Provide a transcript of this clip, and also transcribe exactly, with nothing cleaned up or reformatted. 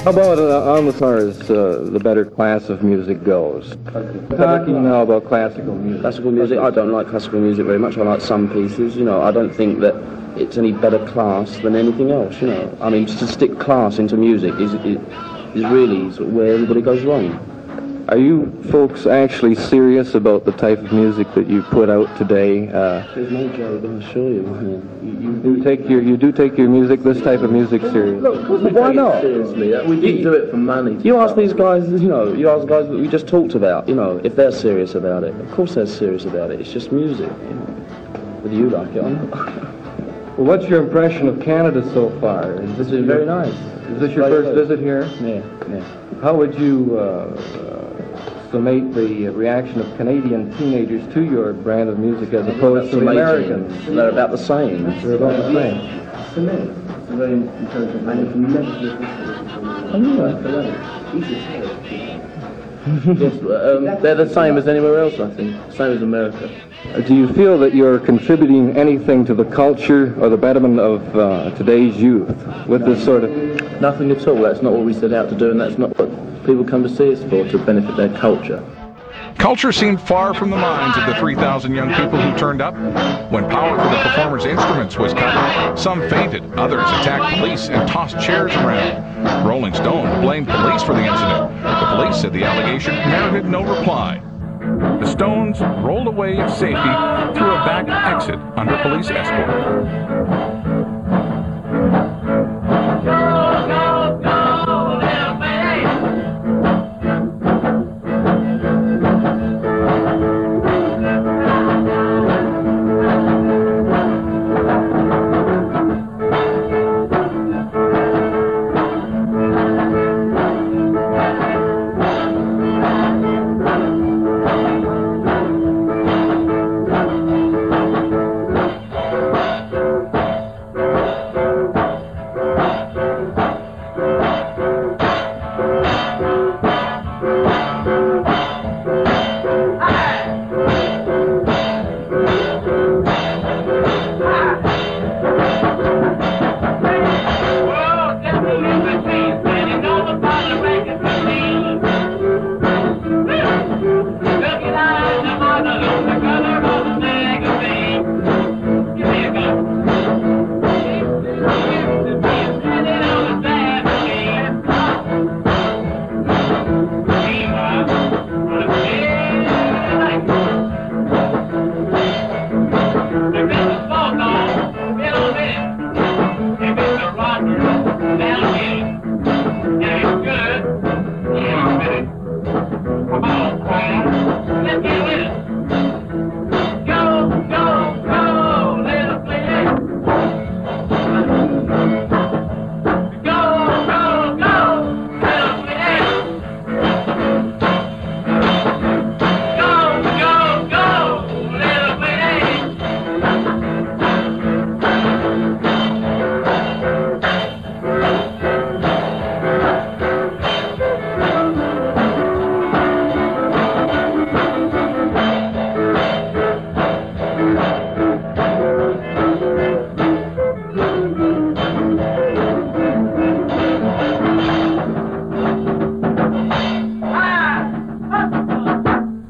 How about uh, on as far as uh, the better class of music goes? Talking now about classical music. Classical music, I don't like classical music very much. I like some pieces, you know. I don't think that it's any better class than anything else, you know. I mean, to stick class into music is, is, is really sort of where everybody goes wrong. Are you folks actually serious about the type of music that you put out today? Uh, There's no joke, I assure you. Man. You, you do take your you do take your music, this type of music, serious. Look, why not? Seriously, we didn't do it for money. You ask these guys, you know, you ask guys that we just talked about, you know, if they're serious about it. Of course they're serious about it. It's just music, you know. Whether you like it or not. Well, what's your impression of Canada so far? Is this It's very nice. Is this your first visit here? Yeah, yeah. How would you uh, uh, summate the reaction of Canadian teenagers to your brand of music as opposed to the Americans? They're about the same. They're about the same. To me, it's a very intelligent man. If you never Yes, um, they're the same as anywhere else, I think. Same as America. Do you feel that you're contributing anything to the culture or the betterment of uh, today's youth with this sort of... Nothing at all. That's not what we set out to do, and that's not what people come to see us for, to benefit their culture. Culture seemed far from the minds of the three thousand young people who turned up. When power for the performers' instruments was cut, some fainted, others attacked police and tossed chairs around. Rolling Stone blamed police for the incident. The police said the allegation merited no reply. The Stones rolled away in safety through a back exit under police escort.